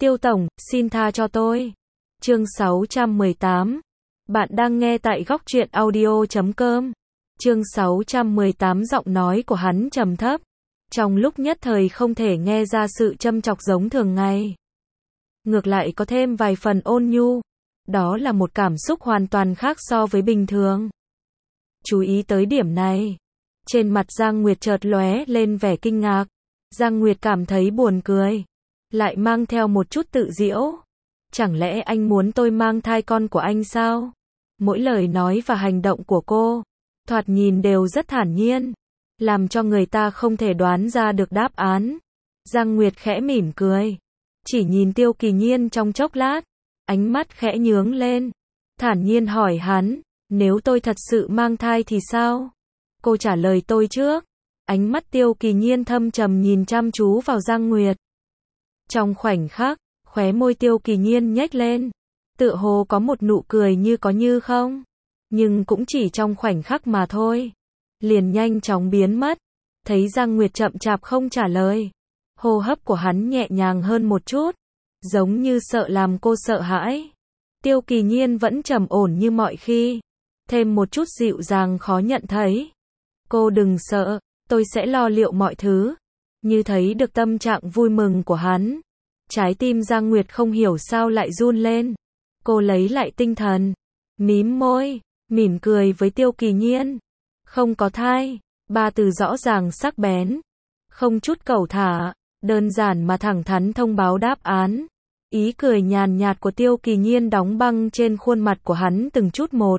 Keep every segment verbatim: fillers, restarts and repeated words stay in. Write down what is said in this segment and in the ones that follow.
Tiêu tổng, xin tha cho tôi. Chương sáu trăm mười tám. Bạn đang nghe tại góc truyện audio chấm com. Chương sáu trăm mười tám, giọng nói của hắn trầm thấp, trong lúc nhất thời không thể nghe ra sự châm chọc giống thường ngày. Ngược lại có thêm vài phần ôn nhu. Đó là một cảm xúc hoàn toàn khác so với bình thường. Chú ý tới điểm này, trên mặt Giang Nguyệt chợt lóe lên vẻ kinh ngạc. Giang Nguyệt cảm thấy buồn cười, lại mang theo một chút tự giễu. Chẳng lẽ anh muốn tôi mang thai con của anh sao? Mỗi lời nói và hành động của cô, thoạt nhìn đều rất thản nhiên, làm cho người ta không thể đoán ra được đáp án. Giang Nguyệt khẽ mỉm cười, chỉ nhìn Tiêu Kỳ Nhiên trong chốc lát, ánh mắt khẽ nhướng lên, thản nhiên hỏi hắn, nếu tôi thật sự mang thai thì sao? Cô trả lời tôi trước. Ánh mắt Tiêu Kỳ Nhiên thâm trầm nhìn chăm chú vào Giang Nguyệt. Trong khoảnh khắc, khóe môi Tiêu Kỳ Nhiên nhếch lên, tựa hồ có một nụ cười như có như không, nhưng cũng chỉ trong khoảnh khắc mà thôi, liền nhanh chóng biến mất. Thấy Giang Nguyệt chậm chạp không trả lời, hô hấp của hắn nhẹ nhàng hơn một chút, giống như sợ làm cô sợ hãi. Tiêu Kỳ Nhiên vẫn trầm ổn như mọi khi, thêm một chút dịu dàng khó nhận thấy. Cô đừng sợ, tôi sẽ lo liệu mọi thứ. Như thấy được tâm trạng vui mừng của hắn, trái tim Giang Nguyệt không hiểu sao lại run lên. Cô lấy lại tinh thần, mím môi, mỉm cười với Tiêu Kỳ Nhiên. Không có thai, ba từ rõ ràng sắc bén, không chút cẩu thả, đơn giản mà thẳng thắn thông báo đáp án. Ý cười nhàn nhạt của Tiêu Kỳ Nhiên đóng băng trên khuôn mặt của hắn từng chút một.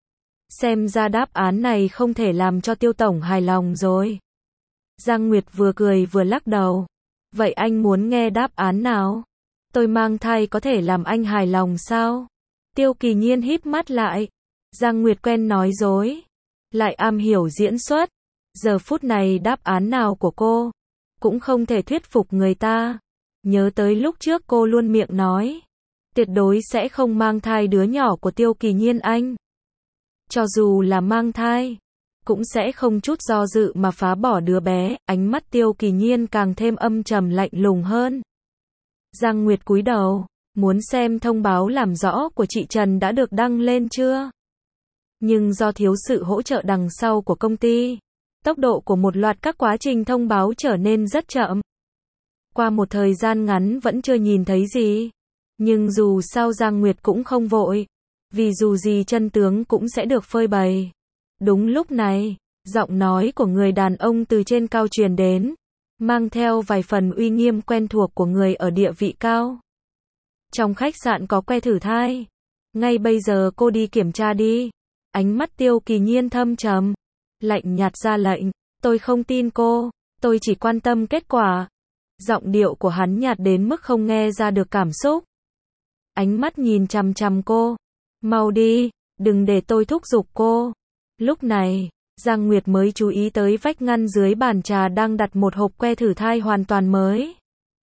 Xem ra đáp án này không thể làm cho Tiêu tổng hài lòng rồi. Giang Nguyệt vừa cười vừa lắc đầu. Vậy anh muốn nghe đáp án nào? Tôi mang thai có thể làm anh hài lòng sao? Tiêu Kỳ Nhiên híp mắt lại. Giang Nguyệt quen nói dối, lại am hiểu diễn xuất. Giờ phút này đáp án nào của cô cũng không thể thuyết phục người ta. Nhớ tới lúc trước cô luôn miệng nói, tuyệt đối sẽ không mang thai đứa nhỏ của Tiêu Kỳ Nhiên anh. Cho dù là mang thai, cũng sẽ không chút do dự mà phá bỏ đứa bé. Ánh mắt Tiêu Kỳ Nhiên càng thêm âm trầm lạnh lùng hơn. Giang Nguyệt cúi đầu, muốn xem thông báo làm rõ của chị Trần đã được đăng lên chưa. Nhưng do thiếu sự hỗ trợ đằng sau của công ty, tốc độ của một loạt các quá trình thông báo trở nên rất chậm. Qua một thời gian ngắn vẫn chưa nhìn thấy gì. Nhưng dù sao Giang Nguyệt cũng không vội, vì dù gì chân tướng cũng sẽ được phơi bày. Đúng lúc này, giọng nói của người đàn ông từ trên cao truyền đến, mang theo vài phần uy nghiêm quen thuộc của người ở địa vị cao. Trong khách sạn có que thử thai, ngay bây giờ cô đi kiểm tra đi. Ánh mắt Tiêu Kỳ Nhiên thâm trầm, lạnh nhạt ra lệnh. Tôi không tin cô, tôi chỉ quan tâm kết quả. Giọng điệu của hắn nhạt đến mức không nghe ra được cảm xúc. Ánh mắt nhìn chằm chằm cô. Mau đi, đừng để tôi thúc giục cô. Lúc này, Giang Nguyệt mới chú ý tới vách ngăn dưới bàn trà đang đặt một hộp que thử thai hoàn toàn mới.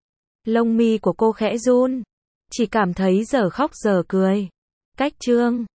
Lông mi của cô khẽ run, chỉ cảm thấy dở khóc dở cười. Cách chương